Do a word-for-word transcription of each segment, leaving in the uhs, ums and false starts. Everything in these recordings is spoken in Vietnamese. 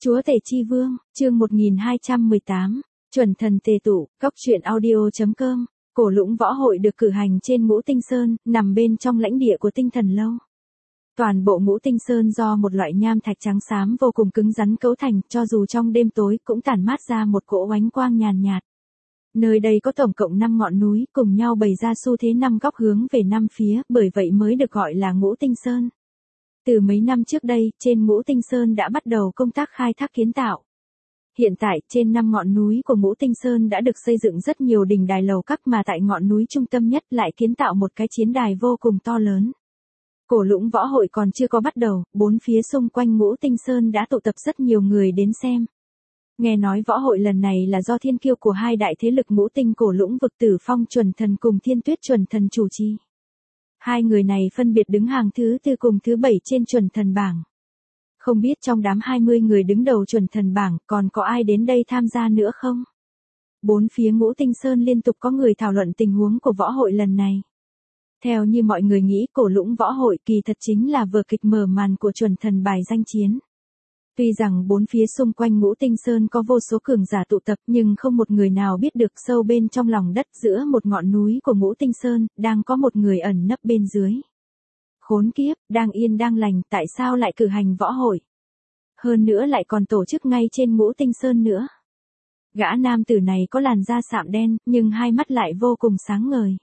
Chúa Tể Chi Vương, chương một nghìn hai trăm mười tám, chuẩn thần tề tụ, góc truyện audio.com, cổ lũng võ hội được cử hành trên Ngũ Tinh Sơn, nằm bên trong lãnh địa của Tinh Thần Lâu. Toàn bộ Ngũ Tinh Sơn do một loại nham thạch trắng xám vô cùng cứng rắn cấu thành, cho dù trong đêm tối cũng tản mát ra một cỗ ánh quang nhàn nhạt. Nơi đây có tổng cộng năm ngọn núi, cùng nhau bày ra xu thế năm góc hướng về năm phía, bởi vậy mới được gọi là Ngũ Tinh Sơn. Từ mấy năm trước đây, trên Ngũ Tinh Sơn đã bắt đầu công tác khai thác kiến tạo. Hiện tại, trên năm ngọn núi của Ngũ Tinh Sơn đã được xây dựng rất nhiều đình đài lầu các, mà tại ngọn núi trung tâm nhất lại kiến tạo một cái chiến đài vô cùng to lớn. Cổ lũng võ hội còn chưa có bắt đầu, bốn phía xung quanh Ngũ Tinh Sơn đã tụ tập rất nhiều người đến xem. Nghe nói võ hội lần này là do thiên kiêu của hai đại thế lực Ngũ Tinh cổ lũng vực Tử Phong chuẩn thần cùng Thiên Tuyết chuẩn thần chủ trì. Hai người này phân biệt đứng hàng thứ tư cùng thứ bảy trên chuẩn thần bảng. Không biết trong đám hai mươi người đứng đầu chuẩn thần bảng còn có ai đến đây tham gia nữa không? Bốn phía Ngũ Tinh Sơn liên tục có người thảo luận tình huống của võ hội lần này. Theo như mọi người nghĩ, cổ lũng võ hội kỳ thật chính là vở kịch mở màn của chuẩn thần bài danh chiến. Tuy rằng bốn phía xung quanh Ngũ Tinh Sơn có vô số cường giả tụ tập, nhưng không một người nào biết được sâu bên trong lòng đất giữa một ngọn núi của Ngũ Tinh Sơn, đang có một người ẩn nấp bên dưới. Khốn kiếp, đang yên đang lành, tại sao lại cử hành võ hội? Hơn nữa lại còn tổ chức ngay trên Ngũ Tinh Sơn nữa. Gã nam tử này có làn da sạm đen, nhưng hai mắt lại vô cùng sáng ngời.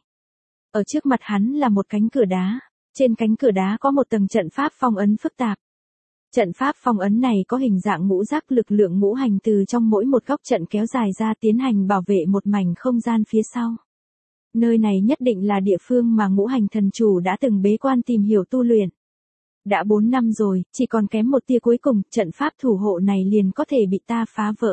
Ở trước mặt hắn là một cánh cửa đá, trên cánh cửa đá có một tầng trận pháp phong ấn phức tạp. Trận pháp phong ấn này có hình dạng ngũ giác, lực lượng ngũ hành từ trong mỗi một góc trận kéo dài ra tiến hành bảo vệ một mảnh không gian phía sau. Nơi này nhất định là địa phương mà ngũ hành thần chủ đã từng bế quan tìm hiểu tu luyện. Đã bốn năm rồi, chỉ còn kém một tia cuối cùng, trận pháp thủ hộ này liền có thể bị ta phá vỡ.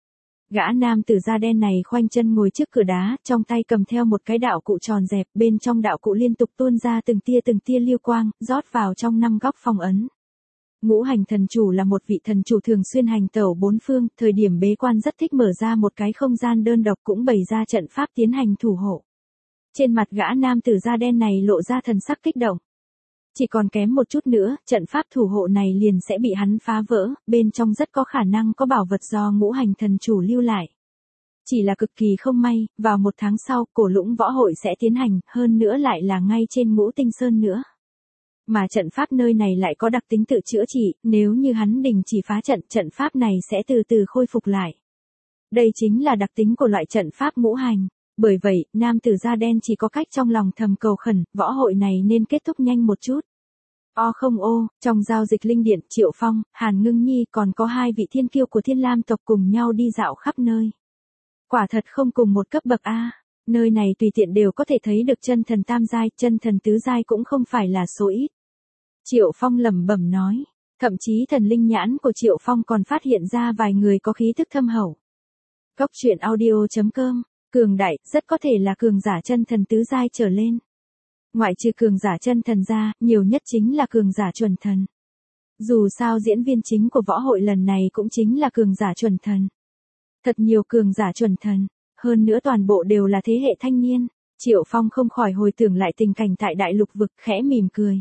Gã nam tử da đen này khoanh chân ngồi trước cửa đá, trong tay cầm theo một cái đạo cụ tròn dẹp, bên trong đạo cụ liên tục tuôn ra từng tia từng tia lưu quang, rót vào trong năm góc phong ấn. Ngũ hành thần chủ là một vị thần chủ thường xuyên hành tẩu bốn phương, thời điểm bế quan rất thích mở ra một cái không gian đơn độc, cũng bày ra trận pháp tiến hành thủ hộ. Trên mặt gã nam tử da đen này lộ ra thần sắc kích động. Chỉ còn kém một chút nữa, trận pháp thủ hộ này liền sẽ bị hắn phá vỡ, bên trong rất có khả năng có bảo vật do ngũ hành thần chủ lưu lại. Chỉ là cực kỳ không may, vào một tháng sau, cổ lũng võ hội sẽ tiến hành, hơn nữa lại là ngay trên Ngũ Tinh Sơn nữa. Mà trận pháp nơi này lại có đặc tính tự chữa trị, nếu như hắn đình chỉ phá trận, trận pháp này sẽ từ từ khôi phục lại. Đây chính là đặc tính của loại trận pháp ngũ hành. Bởi vậy, nam tử da đen chỉ có cách trong lòng thầm cầu khẩn, võ hội này nên kết thúc nhanh một chút. O không ô, trong giao dịch linh điện, Triệu Phong, Hàn Ngưng Nhi còn có hai vị thiên kiêu của Thiên Lam tộc cùng nhau đi dạo khắp nơi. Quả thật không cùng một cấp bậc A, nơi này tùy tiện đều có thể thấy được chân thần tam giai, chân thần tứ giai cũng không phải là số ít. Triệu Phong lẩm bẩm nói, thậm chí thần linh nhãn của Triệu Phong còn phát hiện ra vài người có khí thức thâm hậu. Góc truyện audio.com, cường đại, rất có thể là cường giả chân thần tứ giai trở lên. Ngoại trừ cường giả chân thần ra, nhiều nhất chính là cường giả chuẩn thần. Dù sao diễn viên chính của võ hội lần này cũng chính là cường giả chuẩn thần. Thật nhiều cường giả chuẩn thần, hơn nữa toàn bộ đều là thế hệ thanh niên. Triệu Phong không khỏi hồi tưởng lại tình cảnh tại đại lục vực, khẽ mỉm cười.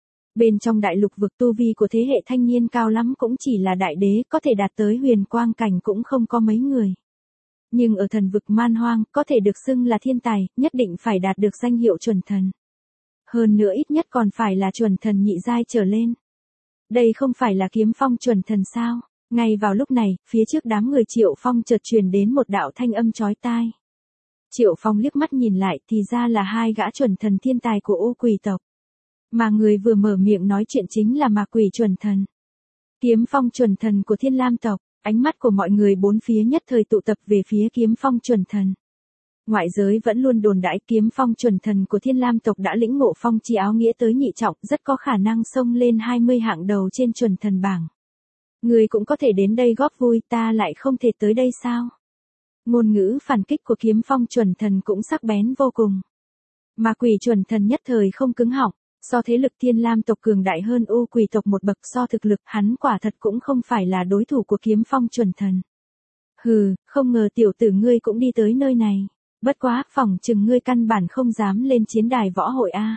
Bên trong đại lục vực tu vi của thế hệ thanh niên cao lắm cũng chỉ là đại đế, có thể đạt tới huyền quang cảnh cũng không có mấy người. Nhưng ở thần vực man hoang, có thể được xưng là thiên tài, nhất định phải đạt được danh hiệu chuẩn thần. Hơn nữa ít nhất còn phải là chuẩn thần nhị giai trở lên. Đây không phải là Kiếm Phong chuẩn thần sao? Ngay vào lúc này, phía trước đám người Triệu Phong chợt truyền đến một đạo thanh âm chói tai. Triệu Phong liếc mắt nhìn lại, thì ra là hai gã chuẩn thần thiên tài của U Quỷ tộc. Mà người vừa mở miệng nói chuyện chính là Ma Quỷ chuẩn thần. Kiếm Phong chuẩn thần của Thiên Lam tộc. Ánh mắt của mọi người bốn phía nhất thời tụ tập về phía Kiếm Phong chuẩn thần. Ngoại giới vẫn luôn đồn đãi Kiếm Phong chuẩn thần của Thiên Lam tộc đã lĩnh ngộ phong chi áo nghĩa tới nhị trọng, rất có khả năng xông lên hai mươi hạng đầu trên chuẩn thần bảng. Người cũng có thể đến đây góp vui, ta lại không thể tới đây sao? Ngôn ngữ phản kích của Kiếm Phong chuẩn thần cũng sắc bén vô cùng. Mà Quỷ chuẩn thần nhất thời không cứng họng. So thế lực Thiên Lam tộc cường đại hơn U Quỷ tộc một bậc, so thực lực hắn quả thật cũng không phải là đối thủ của Kiếm Phong chuẩn thần. Hừ, không ngờ tiểu tử ngươi cũng đi tới nơi này. Bất quá, phỏng chừng ngươi căn bản không dám lên chiến đài võ hội a.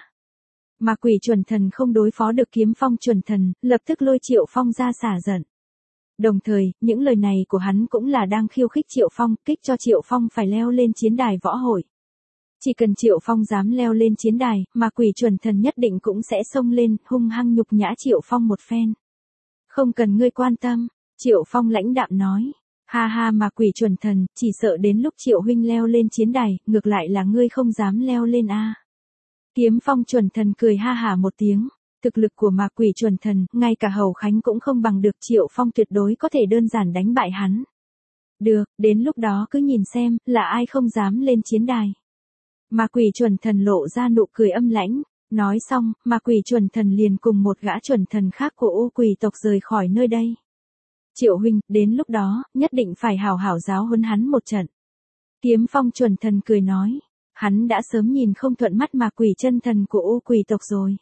Mà Quỷ chuẩn thần không đối phó được Kiếm Phong chuẩn thần, lập tức lôi Triệu Phong ra xả giận. Đồng thời, những lời này của hắn cũng là đang khiêu khích Triệu Phong, kích cho Triệu Phong phải leo lên chiến đài võ hội. Chỉ cần Triệu Phong dám leo lên chiến đài, mà quỷ chuẩn thần nhất định cũng sẽ xông lên, hung hăng nhục nhã Triệu Phong một phen. Không cần ngươi quan tâm, Triệu Phong lãnh đạm nói. Ha ha, mà quỷ chuẩn thần, chỉ sợ đến lúc Triệu huynh leo lên chiến đài, ngược lại là ngươi không dám leo lên a. À. Kiếm Phong chuẩn thần cười ha hả một tiếng. Thực lực của ma quỷ chuẩn thần, ngay cả Hầu Khánh cũng không bằng được, Triệu Phong tuyệt đối có thể đơn giản đánh bại hắn. Được, đến lúc đó cứ nhìn xem, là ai không dám lên chiến đài. Ma quỷ chuẩn thần lộ ra nụ cười âm lãnh, nói xong, ma quỷ chuẩn thần liền cùng một gã chuẩn thần khác của U Quỷ tộc rời khỏi nơi đây. Triệu huynh, đến lúc đó, nhất định phải hảo hảo giáo huấn hắn một trận. Kiếm Phong chuẩn thần cười nói, hắn đã sớm nhìn không thuận mắt ma quỷ chân thần của U Quỷ tộc rồi.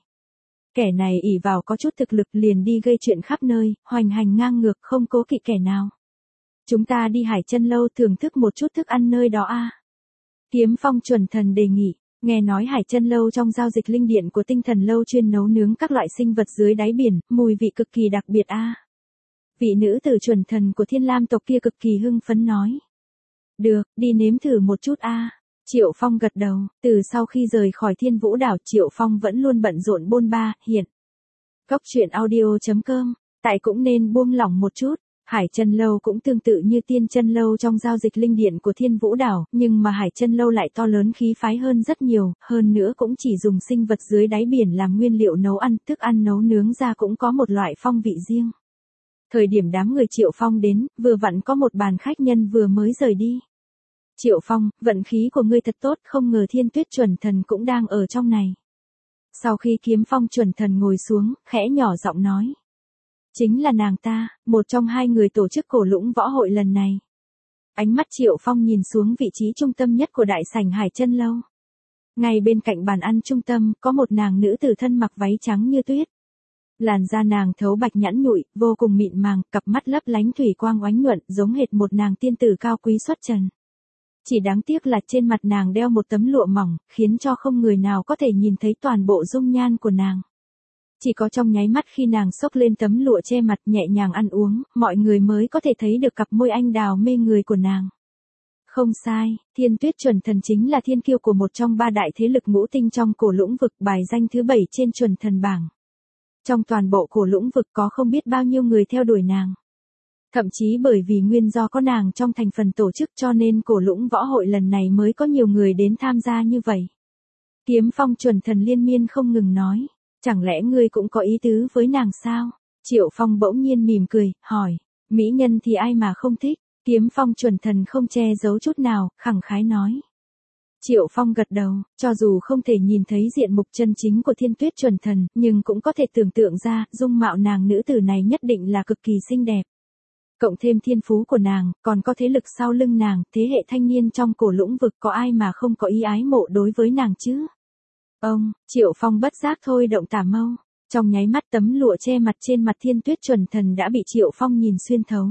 Kẻ này ỷ vào có chút thực lực liền đi gây chuyện khắp nơi, hoành hành ngang ngược không cố kỵ kẻ nào. Chúng ta đi Hải Chân Lâu thưởng thức một chút thức ăn nơi đó a. À. Kiếm Phong chuẩn thần đề nghị, nghe nói Hải Chân Lâu trong giao dịch linh điện của Tinh Thần Lâu chuyên nấu nướng các loại sinh vật dưới đáy biển, mùi vị cực kỳ đặc biệt a. À. Vị nữ tử chuẩn thần của Thiên Lam tộc kia cực kỳ hưng phấn nói. Được, đi nếm thử một chút a. À. Triệu Phong gật đầu, từ sau khi rời khỏi Thiên Vũ đảo Triệu Phong vẫn luôn bận rộn bôn ba, hiện. Góc truyện audio chấm com, tại cũng nên buông lỏng một chút. Hải Chân Lâu cũng tương tự như Tiên Chân Lâu trong giao dịch linh điện của Thiên Vũ đảo, nhưng mà Hải Chân Lâu lại to lớn khí phái hơn rất nhiều, hơn nữa cũng chỉ dùng sinh vật dưới đáy biển làm nguyên liệu nấu ăn, thức ăn nấu nướng ra cũng có một loại phong vị riêng. Thời điểm đám người Triệu Phong đến, vừa vặn có một bàn khách nhân vừa mới rời đi. Triệu Phong, vận khí của ngươi thật tốt, không ngờ Thiên Tuyết chuẩn thần cũng đang ở trong này. Sau khi Kiếm Phong chuẩn thần ngồi xuống, khẽ nhỏ giọng nói. Chính là nàng ta, một trong hai người tổ chức cổ lũng võ hội lần này. Ánh mắt Triệu Phong nhìn xuống vị trí trung tâm nhất của đại sảnh Hải Chân Lâu. Ngay bên cạnh bàn ăn trung tâm, có một nàng nữ tử thân mặc váy trắng như tuyết. Làn da nàng thấu bạch nhẵn nhụi, vô cùng mịn màng, cặp mắt lấp lánh thủy quang oánh nhuận, giống hệt một nàng tiên tử cao quý xuất trần. Chỉ đáng tiếc là trên mặt nàng đeo một tấm lụa mỏng, khiến cho không người nào có thể nhìn thấy toàn bộ dung nhan của nàng. Chỉ có trong nháy mắt khi nàng xốc lên tấm lụa che mặt nhẹ nhàng ăn uống, mọi người mới có thể thấy được cặp môi anh đào mê người của nàng. Không sai, Thiên Tuyết chuẩn thần chính là thiên kiêu của một trong ba đại thế lực ngũ tinh trong cổ lũng vực, bài danh thứ bảy trên chuẩn thần bảng. Trong toàn bộ cổ lũng vực có không biết bao nhiêu người theo đuổi nàng. Thậm chí bởi vì nguyên do có nàng trong thành phần tổ chức cho nên cổ lũng võ hội lần này mới có nhiều người đến tham gia như vậy. Kiếm Phong chuẩn thần liên miên không ngừng nói, chẳng lẽ ngươi cũng có ý tứ với nàng sao? Triệu Phong bỗng nhiên mỉm cười, hỏi, mỹ nhân thì ai mà không thích? Kiếm Phong chuẩn thần không che giấu chút nào, khẳng khái nói. Triệu Phong gật đầu, cho dù không thể nhìn thấy diện mục chân chính của Thiên Tuyết chuẩn thần, nhưng cũng có thể tưởng tượng ra, dung mạo nàng nữ tử này nhất định là cực kỳ xinh đẹp. Cộng thêm thiên phú của nàng, còn có thế lực sau lưng nàng, thế hệ thanh niên trong cổ lũng vực có ai mà không có ý ái mộ đối với nàng chứ? Ông, Triệu Phong bất giác thôi động tả mâu, trong nháy mắt tấm lụa che mặt trên mặt Thiên Tuyết chuẩn thần đã bị Triệu Phong nhìn xuyên thấu.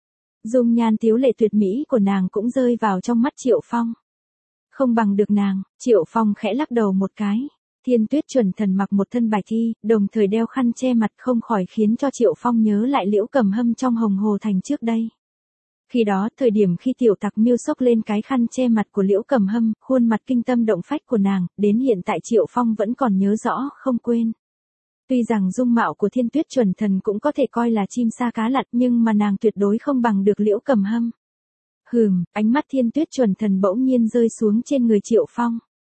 Dung nhan tiếu lệ tuyệt mỹ của nàng cũng rơi vào trong mắt Triệu Phong. Không bằng được nàng, Triệu Phong khẽ lắc đầu một cái. Thiên Tuyết chuẩn thần mặc một thân bạch y, đồng thời đeo khăn che mặt không khỏi khiến cho Triệu Phong nhớ lại Liễu Cầm Hâm trong Hồng Hồ Thành trước đây. Khi đó, thời điểm khi tiểu tặc miêu xốc lên cái khăn che mặt của Liễu Cầm Hâm, khuôn mặt kinh tâm động phách của nàng, đến hiện tại Triệu Phong vẫn còn nhớ rõ, không quên. Tuy rằng dung mạo của Thiên Tuyết chuẩn thần cũng có thể coi là chim sa cá lặn, nhưng mà nàng tuyệt đối không bằng được Liễu Cầm Hâm. Hừm, ánh mắt Thiên Tuyết chuẩn thần bỗng nhiên rơi xuống trên người Triệu Phong.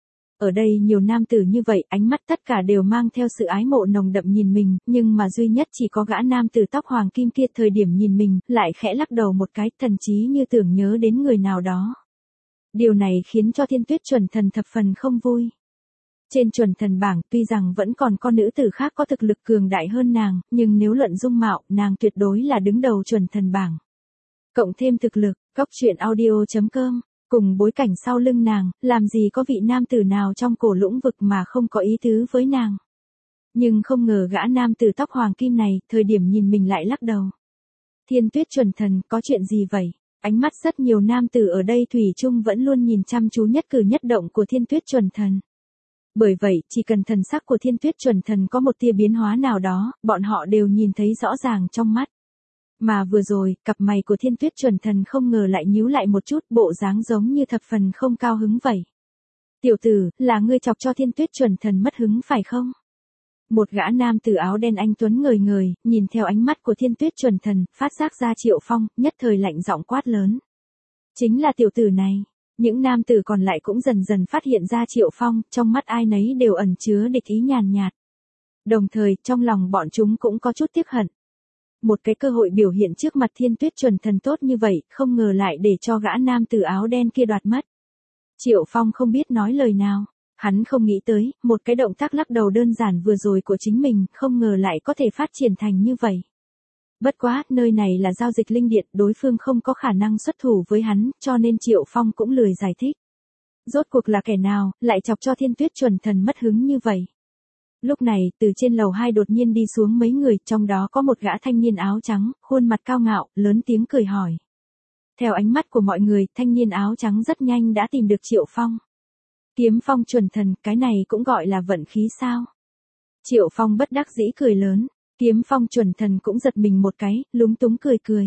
Ở đây nhiều nam tử như vậy, ánh mắt tất cả đều mang theo sự ái mộ nồng đậm nhìn mình, nhưng mà duy nhất chỉ có gã nam tử tóc hoàng kim kia thời điểm nhìn mình, lại khẽ lắc đầu một cái, thần chí như tưởng nhớ đến người nào đó. Điều này khiến cho Thiên Tuyết chuẩn thần thập phần không vui. Trên chuẩn thần bảng, tuy rằng vẫn còn có nữ tử khác có thực lực cường đại hơn nàng, nhưng nếu luận dung mạo, nàng tuyệt đối là đứng đầu chuẩn thần bảng. Cộng thêm thực lực, góc truyện audio chấm com. Cùng bối cảnh sau lưng nàng, làm gì có vị nam tử nào trong cổ lũng vực mà không có ý tứ với nàng. Nhưng không ngờ gã nam tử tóc hoàng kim này, thời điểm nhìn mình lại lắc đầu. Thiên Tuyết chuẩn thần, có chuyện gì vậy? Ánh mắt rất nhiều nam tử ở đây thủy chung vẫn luôn nhìn chăm chú nhất cử nhất động của Thiên Tuyết chuẩn thần. Bởi vậy, chỉ cần thần sắc của Thiên Tuyết chuẩn thần có một tia biến hóa nào đó, bọn họ đều nhìn thấy rõ ràng trong mắt. Mà vừa rồi, cặp mày của Thiên Tuyết Chuẩn Thần không ngờ lại nhíu lại một chút, bộ dáng giống như thập phần không cao hứng vậy. Tiểu tử, là ngươi chọc cho Thiên Tuyết Chuẩn Thần mất hứng phải không? Một gã nam tử áo đen anh tuấn ngời ngời, nhìn theo ánh mắt của Thiên Tuyết Chuẩn Thần, phát giác ra Triệu Phong, nhất thời lạnh giọng quát lớn. Chính là tiểu tử này. Những nam tử còn lại cũng dần dần phát hiện ra Triệu Phong, trong mắt ai nấy đều ẩn chứa địch ý nhàn nhạt. Đồng thời, trong lòng bọn chúng cũng có chút tiếc hận. Một cái cơ hội biểu hiện trước mặt Thiên Tuyết Chuẩn Thần tốt như vậy, không ngờ lại để cho gã nam tử áo đen kia đoạt mất. Triệu Phong không biết nói lời nào. Hắn không nghĩ tới, một cái động tác lắc đầu đơn giản vừa rồi của chính mình, không ngờ lại có thể phát triển thành như vậy. Bất quá, nơi này là giao dịch linh điện, đối phương không có khả năng xuất thủ với hắn, cho nên Triệu Phong cũng lười giải thích. Rốt cuộc là kẻ nào, lại chọc cho Thiên Tuyết Chuẩn Thần mất hứng như vậy. Lúc này, từ trên lầu hai đột nhiên đi xuống mấy người, trong đó có một gã thanh niên áo trắng, khuôn mặt cao ngạo, lớn tiếng cười hỏi. Theo ánh mắt của mọi người, thanh niên áo trắng rất nhanh đã tìm được Triệu Phong. Kiếm Phong Chuẩn Thần, cái này cũng gọi là vận khí sao? Triệu Phong bất đắc dĩ cười lớn. Kiếm Phong Chuẩn Thần cũng giật mình một cái, lúng túng cười cười.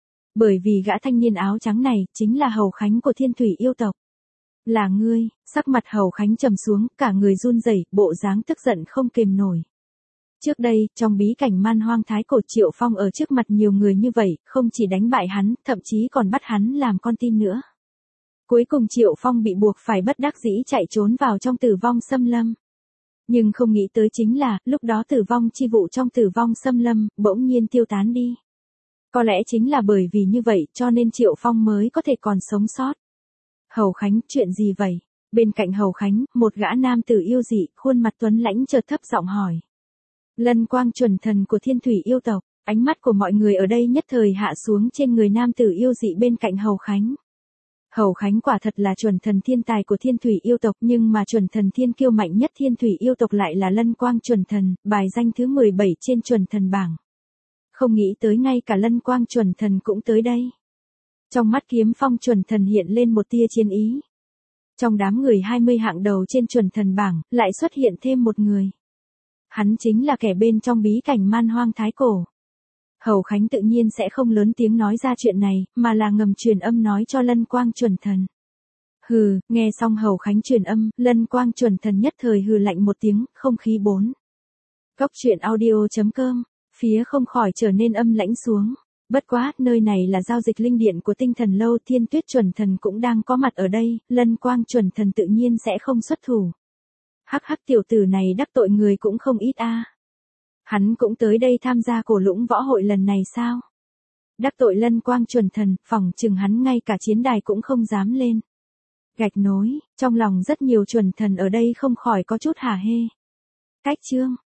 Bởi vì gã thanh niên áo trắng này, chính là Hầu Khánh của Thiên Thủy yêu tộc. Là ngươi, sắc mặt Hầu Khánh trầm xuống, cả người run rẩy, bộ dáng tức giận không kềm nổi. Trước đây, trong bí cảnh Man Hoang Thái Cổ, Triệu Phong ở trước mặt nhiều người như vậy, không chỉ đánh bại hắn, thậm chí còn bắt hắn làm con tin nữa. Cuối cùng Triệu Phong bị buộc phải bất đắc dĩ chạy trốn vào trong Tử Vong Xâm Lâm. Nhưng không nghĩ tới chính là, lúc đó tử vong chi vụ trong Tử Vong Xâm Lâm, bỗng nhiên tiêu tán đi. Có lẽ chính là bởi vì như vậy, cho nên Triệu Phong mới có thể còn sống sót. Hầu Khánh, chuyện gì vậy? Bên cạnh Hầu Khánh, một gã nam tử yêu dị, khuôn mặt tuấn lãnh chợt thấp giọng hỏi. Lân Quang Chuẩn Thần của Thiên Thủy yêu tộc, ánh mắt của mọi người ở đây nhất thời hạ xuống trên người nam tử yêu dị bên cạnh Hầu Khánh. Hầu Khánh quả thật là chuẩn thần thiên tài của Thiên Thủy yêu tộc, nhưng mà chuẩn thần thiên kiêu mạnh nhất Thiên Thủy yêu tộc lại là Lân Quang Chuẩn Thần, bài danh thứ mười bảy trên chuẩn thần bảng. Không nghĩ tới ngay cả Lân Quang Chuẩn Thần cũng tới đây. Trong mắt Kiếm Phong Chuẩn Thần hiện lên một tia chiến ý. Trong đám người hai mươi hạng đầu trên chuẩn thần bảng, lại xuất hiện thêm một người. Hắn chính là kẻ bên trong bí cảnh Man Hoang Thái Cổ. Hầu Khánh tự nhiên sẽ không lớn tiếng nói ra chuyện này, mà là ngầm truyền âm nói cho Lân Quang Chuẩn Thần. Hừ, nghe xong Hầu Khánh truyền âm, Lân Quang Chuẩn Thần nhất thời hừ lạnh một tiếng, không khí bốn. Góc truyện audio chấm com, phía không khỏi trở nên âm lãnh xuống. Bất quá, nơi này là giao dịch linh điện của Tinh Thần Lâu, Thiên Tuyết Chuẩn Thần cũng đang có mặt ở đây, Lân Quang Chuẩn Thần tự nhiên sẽ không xuất thủ. Hắc hắc, tiểu tử này đắc tội người cũng không ít a. Hắn cũng tới đây tham gia cổ lũng võ hội lần này sao? Đắc tội Lân Quang Chuẩn Thần, phỏng chừng hắn ngay cả chiến đài cũng không dám lên. Gạch nối, trong lòng rất nhiều chuẩn thần ở đây không khỏi có chút hả hê. Cách chương.